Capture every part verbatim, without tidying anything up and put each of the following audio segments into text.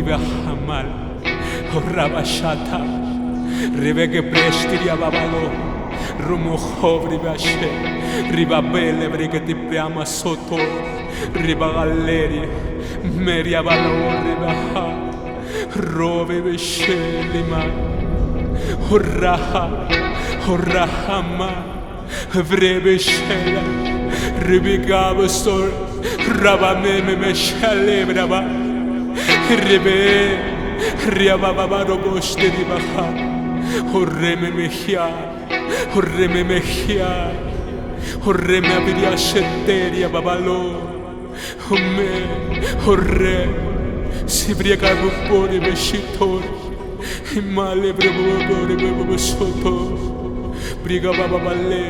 ribe hamal, rabashata, ribe que prestiria babado, rumo ribe ashe, riba bele brigati priama soto, riba galleria, meria valor riba ha, robe beshelima, hurraha, hurrahama, vrebe shela, ribigaba sol, rabameme me shalebraba, ribe, riababa roboste di baha, horreme mehia, horreme mehia, horreme abiria shetteria babalo, homme, horre, si briaga bupore beshitor, himale brebo bore bebo soto, briga baba balle,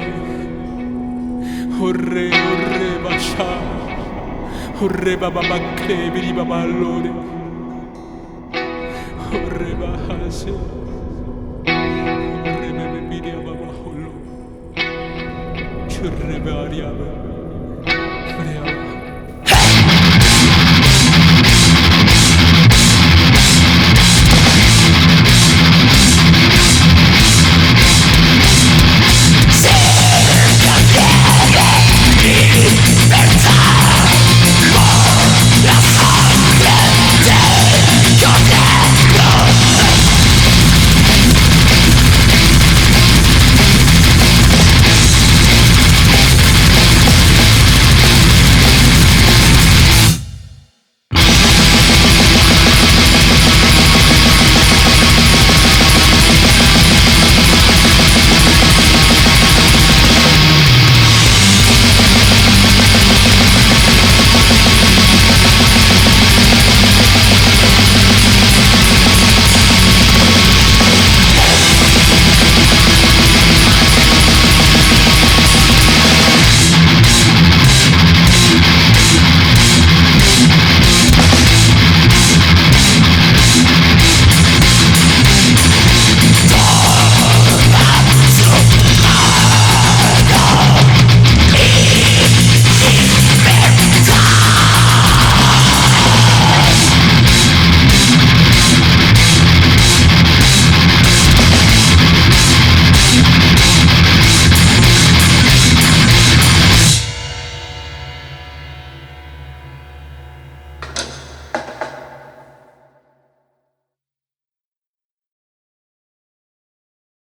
horre, horre basha, horre baba bakre, biri baba lore, horre bahase, horre bebe biria baba holo, churre baria.